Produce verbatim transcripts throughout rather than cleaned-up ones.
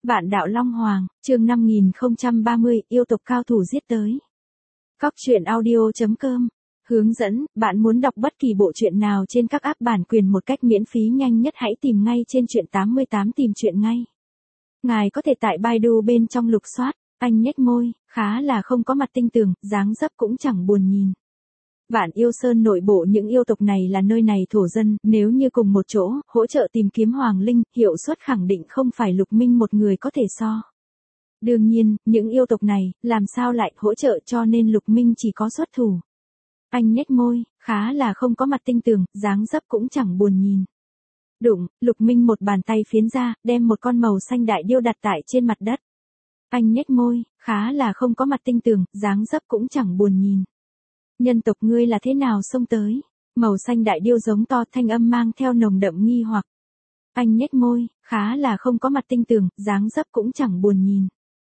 Vạn đạo Long Hoàng, chương năm nghìn không trăm ba mươi, yêu tộc cao thủ giết tới. Cóc truyện audio chấm com. Hướng dẫn, bạn muốn đọc bất kỳ bộ truyện nào trên các app bản quyền một cách miễn phí nhanh nhất hãy tìm ngay trên truyện tám mươi tám tìm truyện ngay. Ngài có thể tại Baidu bên trong lục soát, anh nhếch môi, khá là không có mặt tinh tường, dáng dấp cũng chẳng buồn nhìn. Vạn Yêu Sơn nội bộ những yêu tộc này là nơi này thổ dân, nếu như cùng một chỗ, hỗ trợ tìm kiếm Hoàng Linh, hiệu suất khẳng định không phải Lục Minh một người có thể so. Đương nhiên, những yêu tộc này, làm sao lại hỗ trợ cho nên Lục Minh chỉ có xuất thủ. Anh nhếch môi, khá là không có mặt tinh tường, dáng dấp cũng chẳng buồn nhìn. Đụng, Lục Minh một bàn tay phiến ra, đem một con màu xanh đại điêu đặt tại trên mặt đất. Anh nhếch môi, khá là không có mặt tinh tường, dáng dấp cũng chẳng buồn nhìn. Nhân tộc ngươi là thế nào xông tới? Màu xanh đại điêu giống to, thanh âm mang theo nồng đậm nghi hoặc. Anh nhếch môi, khá là không có mặt tinh tường, dáng dấp cũng chẳng buồn nhìn.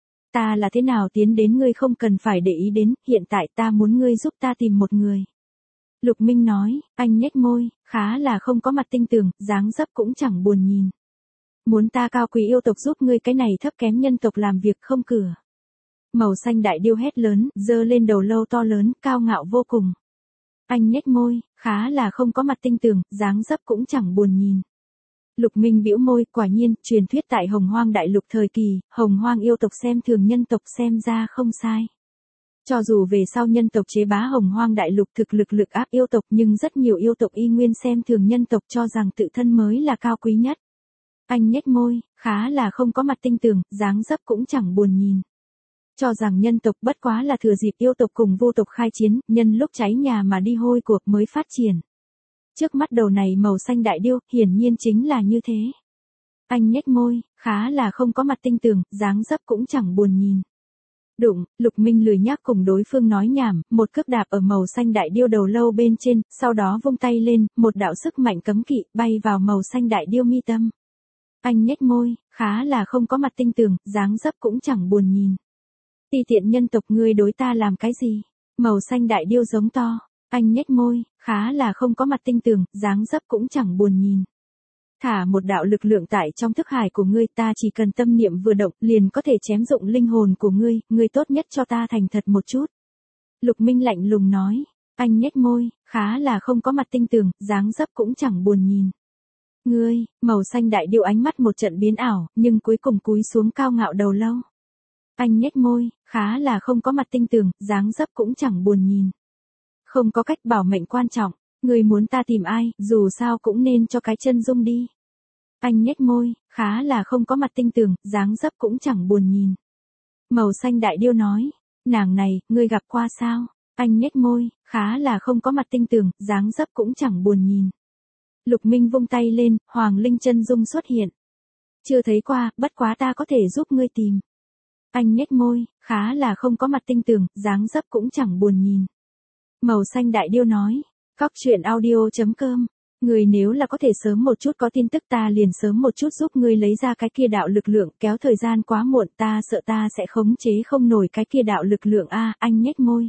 Ta là thế nào tiến đến ngươi không cần phải để ý đến, hiện tại ta muốn ngươi giúp ta tìm một người. Lục Minh nói, anh nhếch môi, khá là không có mặt tinh tường, dáng dấp cũng chẳng buồn nhìn. Muốn ta cao quý yêu tộc giúp ngươi cái này thấp kém nhân tộc làm việc không cửa. Màu xanh đại điêu hét lớn, giơ lên đầu lâu to lớn, cao ngạo vô cùng. Anh nhếch môi, khá là không có mặt tinh tường, dáng dấp cũng chẳng buồn nhìn. Lục Minh bĩu môi, quả nhiên, truyền thuyết tại Hồng Hoang đại lục thời kỳ, Hồng Hoang yêu tộc xem thường nhân tộc xem ra không sai. Cho dù về sau nhân tộc chế bá Hồng Hoang đại lục thực lực lực áp yêu tộc nhưng rất nhiều yêu tộc y nguyên xem thường nhân tộc cho rằng tự thân mới là cao quý nhất. Anh nhếch môi, khá là không có mặt tinh tường, dáng dấp cũng chẳng buồn nhìn. Cho rằng nhân tộc bất quá là thừa dịp yêu tộc cùng vô tộc khai chiến, nhân lúc cháy nhà mà đi hôi cuộc mới phát triển. Trước mắt đầu này màu xanh đại điêu, hiển nhiên chính là như thế. Anh nhếch môi, khá là không có mặt tinh tường, dáng dấp cũng chẳng buồn nhìn. Đụng, Lục Minh lười nhác cùng đối phương nói nhảm, một cước đạp ở màu xanh đại điêu đầu lâu bên trên, sau đó vung tay lên, một đạo sức mạnh cấm kỵ, bay vào màu xanh đại điêu mi tâm. Anh nhếch môi, khá là không có mặt tinh tường, dáng dấp cũng chẳng buồn nhìn. Ti tiện nhân tộc ngươi đối ta làm cái gì? Màu xanh đại điêu giống to. Anh nhếch môi, khá là không có mặt tinh tường, dáng dấp cũng chẳng buồn nhìn. Thả một đạo lực lượng tại trong thức hải của ngươi, ta chỉ cần tâm niệm vừa động liền có thể chém dụng linh hồn của ngươi, ngươi tốt nhất cho ta thành thật một chút. Lục Minh lạnh lùng nói. Anh nhếch môi, khá là không có mặt tinh tường, dáng dấp cũng chẳng buồn nhìn. Ngươi, màu xanh đại điêu ánh mắt một trận biến ảo, nhưng cuối cùng cúi xuống cao ngạo đầu lâu. Anh nhếch môi, khá là không có mặt tinh tường, dáng dấp cũng chẳng buồn nhìn. Không có cách bảo mệnh quan trọng, người muốn ta tìm ai, dù sao cũng nên cho cái chân dung đi. Anh nhếch môi, khá là không có mặt tinh tường, dáng dấp cũng chẳng buồn nhìn. Màu xanh đại điêu nói, nàng này, ngươi gặp qua sao? Anh nhếch môi, khá là không có mặt tinh tường, dáng dấp cũng chẳng buồn nhìn. Lục Minh vung tay lên, Hoàng Linh chân dung xuất hiện. Chưa thấy qua, bất quá ta có thể giúp ngươi tìm. Anh nhếch môi, khá là không có mặt tinh tường, dáng dấp cũng chẳng buồn nhìn. Màu xanh đại điêu nói, cóc truyện audio chấm com, người nếu là có thể sớm một chút có tin tức ta liền sớm một chút giúp ngươi lấy ra cái kia đạo lực lượng, kéo thời gian quá muộn ta sợ ta sẽ khống chế không nổi cái kia đạo lực lượng a. À, anh nhếch môi.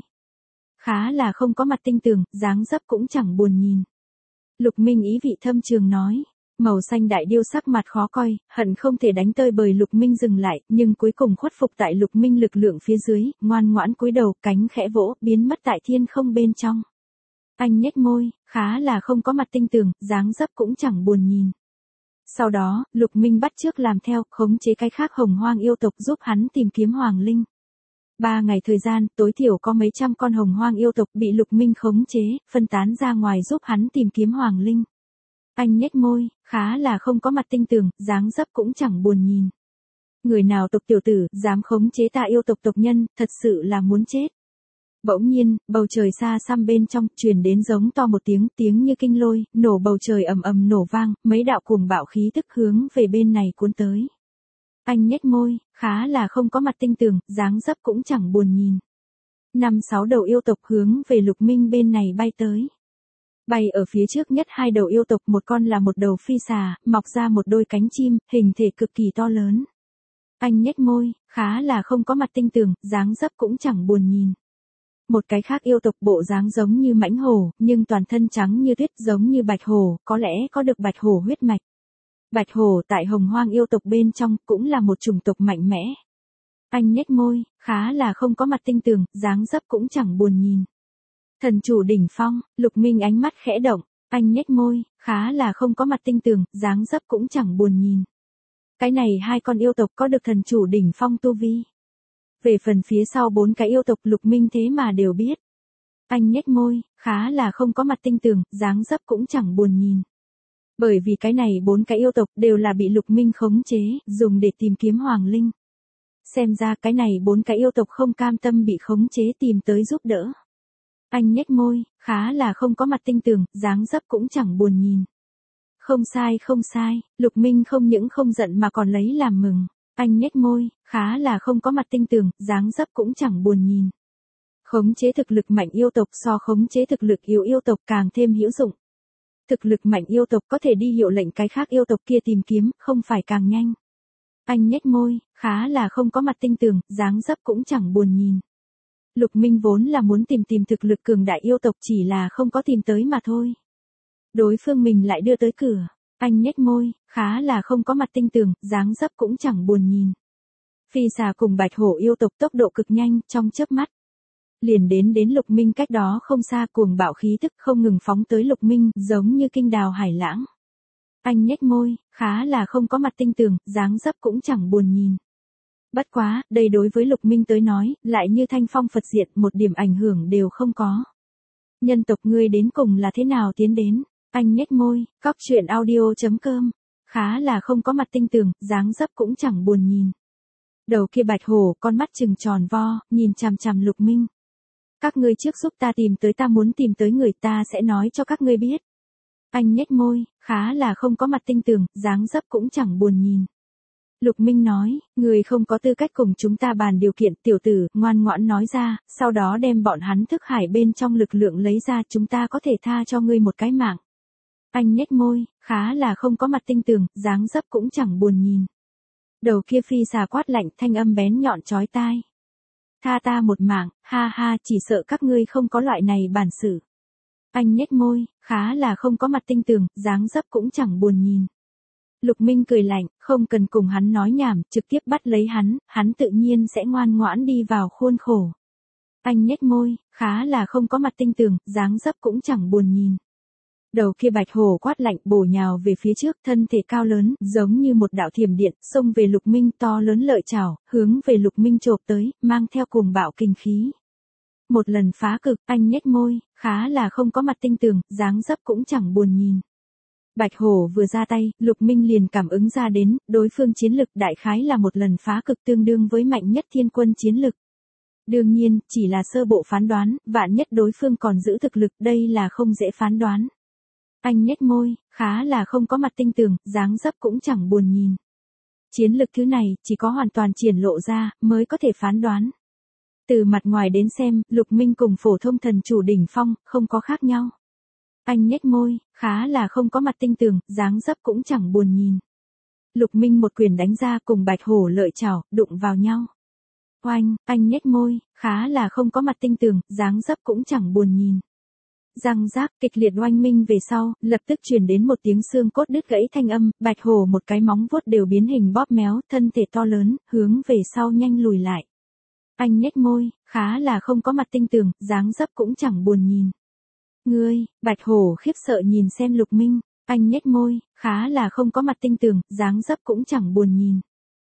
Khá là không có mặt tinh tường, dáng dấp cũng chẳng buồn nhìn. Lục Minh ý vị thâm trường nói. Màu xanh đại điêu sắc mặt khó coi, hận không thể đánh tơi bời Lục Minh dừng lại, nhưng cuối cùng khuất phục tại Lục Minh lực lượng phía dưới, ngoan ngoãn cúi đầu, cánh khẽ vỗ, biến mất tại thiên không bên trong. Anh nhếch môi, khá là không có mặt tinh tường, dáng dấp cũng chẳng buồn nhìn. Sau đó, Lục Minh bắt chước làm theo, khống chế cái khác Hồng Hoang yêu tộc giúp hắn tìm kiếm Hoàng Linh. Ba ngày thời gian, tối thiểu có mấy trăm con Hồng Hoang yêu tộc bị Lục Minh khống chế, phân tán ra ngoài giúp hắn tìm kiếm Hoàng Linh. Anh nhếch môi, khá là không có mặt tinh tường, dáng dấp cũng chẳng buồn nhìn. Người nào tộc tiểu tử, dám khống chế ta yêu tộc tộc nhân, thật sự là muốn chết. Bỗng nhiên, bầu trời xa xăm bên trong, truyền đến giống to một tiếng, tiếng như kinh lôi, nổ bầu trời ầm ầm nổ vang, mấy đạo cuồng bạo khí tức hướng về bên này cuốn tới. Anh nhếch môi, khá là không có mặt tinh tường, dáng dấp cũng chẳng buồn nhìn. Năm sáu đầu yêu tộc hướng về Lục Minh bên này bay tới. Bay ở phía trước nhất hai đầu yêu tộc, một con là một đầu phi xà, mọc ra một đôi cánh chim, hình thể cực kỳ to lớn. Anh nhếch môi, khá là không có mặt tinh tường, dáng dấp cũng chẳng buồn nhìn. Một cái khác yêu tộc bộ dáng giống như mãnh hổ, nhưng toàn thân trắng như tuyết giống như bạch hổ, có lẽ có được bạch hổ huyết mạch. Bạch hổ tại hồng hoang yêu tộc bên trong cũng là một chủng tộc mạnh mẽ. Anh nhếch môi, khá là không có mặt tinh tường, dáng dấp cũng chẳng buồn nhìn. Thần chủ đỉnh phong, Lục Minh ánh mắt khẽ động, anh nhếch môi, khá là không có mặt tinh tường, dáng dấp cũng chẳng buồn nhìn. Cái này hai con yêu tộc có được thần chủ đỉnh phong tu vi. Về phần phía sau bốn cái yêu tộc Lục Minh thế mà đều biết. Anh nhếch môi, khá là không có mặt tinh tường, dáng dấp cũng chẳng buồn nhìn. Bởi vì cái này bốn cái yêu tộc đều là bị Lục Minh khống chế, dùng để tìm kiếm Hoàng Linh. Xem ra cái này bốn cái yêu tộc không cam tâm bị khống chế tìm tới giúp đỡ. Anh nhếch môi, khá là không có mặt tinh tường, dáng dấp cũng chẳng buồn nhìn. Không sai không sai, Lục Minh không những không giận mà còn lấy làm mừng. Anh nhếch môi, khá là không có mặt tinh tường, dáng dấp cũng chẳng buồn nhìn. Khống chế thực lực mạnh yêu tộc so khống chế thực lực yếu yêu tộc càng thêm hữu dụng. Thực lực mạnh yêu tộc có thể đi hiệu lệnh cái khác yêu tộc kia tìm kiếm, không phải càng nhanh. Anh nhếch môi, khá là không có mặt tinh tường, dáng dấp cũng chẳng buồn nhìn. Lục Minh vốn là muốn tìm tìm thực lực cường đại yêu tộc chỉ là không có tìm tới mà thôi. Đối phương mình lại đưa tới cửa. Anh nhếch môi, khá là không có mặt tinh tường, dáng dấp cũng chẳng buồn nhìn. Phi xà cùng bạch hổ yêu tộc tốc độ cực nhanh, trong chớp mắt. Liền đến đến Lục Minh cách đó không xa, cuồng bạo khí tức không ngừng phóng tới Lục Minh, giống như kinh đào hải lãng. Anh nhếch môi, khá là không có mặt tinh tường, dáng dấp cũng chẳng buồn nhìn. Bất quá, đây đối với Lục Minh tới nói, lại như thanh phong Phật diệt, một điểm ảnh hưởng đều không có. Nhân tộc ngươi đến cùng là thế nào tiến đến? Anh nhếch môi, cóc truyện audio chấm com, khá là không có mặt tinh tường, dáng dấp cũng chẳng buồn nhìn. Đầu kia bạch hổ, con mắt trừng tròn vo, nhìn chằm chằm Lục Minh. Các ngươi trước giúp ta tìm tới, ta muốn tìm tới người, ta sẽ nói cho các ngươi biết. Anh nhếch môi, khá là không có mặt tinh tường, dáng dấp cũng chẳng buồn nhìn. Lục Minh nói, người không có tư cách cùng chúng ta bàn điều kiện, tiểu tử, ngoan ngoãn nói ra, sau đó đem bọn hắn thức hải bên trong lực lượng lấy ra, chúng ta có thể tha cho ngươi một cái mạng. Anh nhếch môi, khá là không có mặt tinh tường, dáng dấp cũng chẳng buồn nhìn. Đầu kia phi xà quát lạnh, thanh âm bén nhọn chói tai. Tha ta một mạng, ha ha, chỉ sợ các ngươi không có loại này bản sự. Anh nhếch môi, khá là không có mặt tinh tường, dáng dấp cũng chẳng buồn nhìn. Lục Minh cười lạnh, không cần cùng hắn nói nhảm, trực tiếp bắt lấy hắn, hắn tự nhiên sẽ ngoan ngoãn đi vào khuôn khổ. Anh nhếch môi, khá là không có mặt tinh tường, dáng dấp cũng chẳng buồn nhìn. Đầu kia bạch hổ quát lạnh, bổ nhào về phía trước, thân thể cao lớn, giống như một đạo thiểm điện, xông về Lục Minh, to lớn lợi chảo, hướng về Lục Minh chộp tới, mang theo cuồng bạo kinh khí. Một lần phá cực, anh nhếch môi, khá là không có mặt tinh tường, dáng dấp cũng chẳng buồn nhìn. Bạch hổ vừa ra tay, Lục Minh liền cảm ứng ra đến, đối phương chiến lực đại khái là một lần phá cực tương đương với mạnh nhất thiên quân chiến lực. Đương nhiên, chỉ là sơ bộ phán đoán, vạn nhất đối phương còn giữ thực lực, đây là không dễ phán đoán. Anh nhếch môi, khá là không có mặt tinh tường, dáng dấp cũng chẳng buồn nhìn. Chiến lực thứ này, chỉ có hoàn toàn triển lộ ra, mới có thể phán đoán. Từ mặt ngoài đến xem, Lục Minh cùng phổ thông thần chủ đỉnh phong, không có khác nhau. Anh nhếch môi, khá là không có mặt tinh tường, dáng dấp cũng chẳng buồn nhìn. Lục Minh một quyền đánh ra cùng bạch hổ lợi chảo, đụng vào nhau. Oanh, anh nhếch môi, khá là không có mặt tinh tường, dáng dấp cũng chẳng buồn nhìn. Răng rác kịch liệt oanh minh về sau, lập tức truyền đến một tiếng xương cốt đứt gãy thanh âm, bạch hổ một cái móng vuốt đều biến hình bóp méo, thân thể to lớn, hướng về sau nhanh lùi lại. Anh nhếch môi, khá là không có mặt tinh tường, dáng dấp cũng chẳng buồn nhìn. Ngươi, bạch hổ khiếp sợ nhìn xem Lục Minh, anh nhếch môi, khá là không có mặt tinh tường, dáng dấp cũng chẳng buồn nhìn.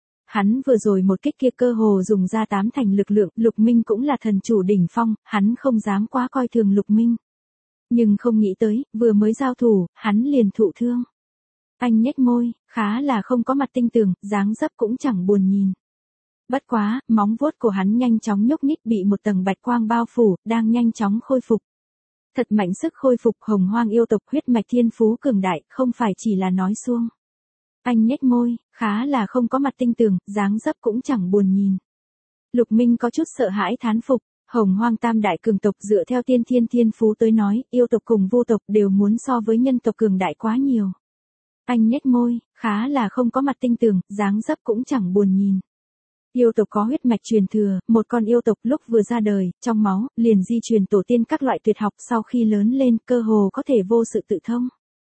Hắn vừa rồi một kích kia cơ hồ dùng ra tám thành lực lượng, Lục Minh cũng là thần chủ đỉnh phong, hắn không dám quá coi thường Lục Minh. Nhưng không nghĩ tới, vừa mới giao thủ, hắn liền thụ thương. Anh nhếch môi, khá là không có mặt tinh tường, dáng dấp cũng chẳng buồn nhìn. Bất quá, móng vuốt của hắn nhanh chóng nhúc nhích bị một tầng bạch quang bao phủ, đang nhanh chóng khôi phục. Thật mạnh sức khôi phục, hồng hoang yêu tộc huyết mạch thiên phú cường đại, không phải chỉ là nói suông. Anh nhếch môi, khá là không có mặt tinh tường, dáng dấp cũng chẳng buồn nhìn. Lục Minh có chút sợ hãi thán phục, hồng hoang tam đại cường tộc dựa theo tiên thiên thiên phú tới nói, yêu tộc cùng vô tộc đều muốn so với nhân tộc cường đại quá nhiều. Anh nhếch môi, khá là không có mặt tinh tường, dáng dấp cũng chẳng buồn nhìn. Yêu tộc có huyết mạch truyền thừa, một con yêu tộc lúc vừa ra đời, trong máu, liền di truyền tổ tiên các loại tuyệt học, sau khi lớn lên, cơ hồ có thể vô sự tự thông.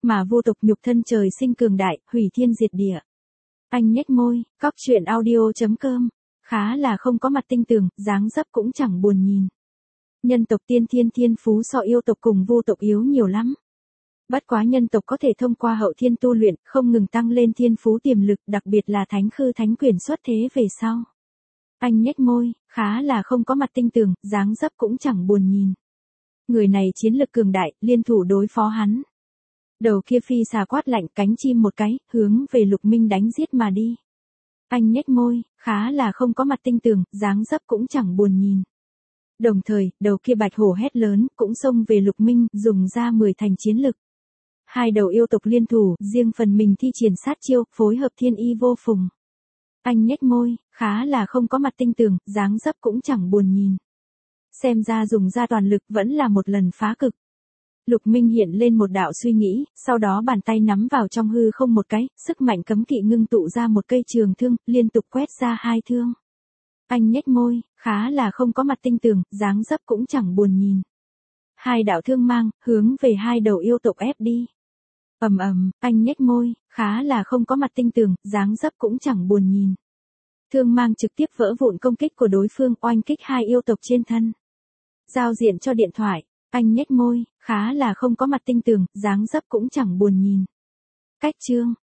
Mà vô tục nhục thân trời sinh cường đại, hủy thiên diệt địa. Anh nhếch môi, cóc truyện audio.com. Khá là không có mặt tinh tường, dáng dấp cũng chẳng buồn nhìn. Nhân tộc tiên thiên thiên phú so yêu tộc cùng vô tộc yếu nhiều lắm. Bất quá nhân tộc có thể thông qua hậu thiên tu luyện, không ngừng tăng lên thiên phú tiềm lực, đặc biệt là thánh khư thánh quyền xuất thế về sau. Anh nhếch môi, khá là không có mặt tinh tường, dáng dấp cũng chẳng buồn nhìn. Người này chiến lực cường đại, liên thủ đối phó hắn. Đầu kia phi xà quát lạnh, cánh chim một cái, hướng về Lục Minh đánh giết mà đi. Anh nhếch môi, khá là không có mặt tinh tường, dáng dấp cũng chẳng buồn nhìn. Đồng thời, đầu kia bạch hổ hét lớn, cũng xông về Lục Minh, dùng ra mười thành chiến lực. Hai đầu yêu tộc liên thủ, riêng phần mình thi triển sát chiêu, phối hợp thiên y vô phùng. Anh nhếch môi, khá là không có mặt tinh tường, dáng dấp cũng chẳng buồn nhìn. Xem ra dùng ra toàn lực vẫn là một lần phá cực. Lục Minh hiện lên một đạo suy nghĩ, sau đó bàn tay nắm vào trong hư không một cái, sức mạnh cấm kỵ ngưng tụ ra một cây trường thương, liên tục quét ra hai thương. Anh nhếch môi, khá là không có mặt tinh tường, dáng dấp cũng chẳng buồn nhìn. Hai đạo thương mang, hướng về hai đầu yêu tộc ép đi. Ầm ầm, anh nhếch môi, khá là không có mặt tinh tường, dáng dấp cũng chẳng buồn nhìn. Thương mang trực tiếp vỡ vụn công kích của đối phương, oanh kích hai yêu tộc trên thân. Giao diện cho điện thoại, anh nhếch môi, khá là không có mặt tinh tường, dáng dấp cũng chẳng buồn nhìn. Cách chương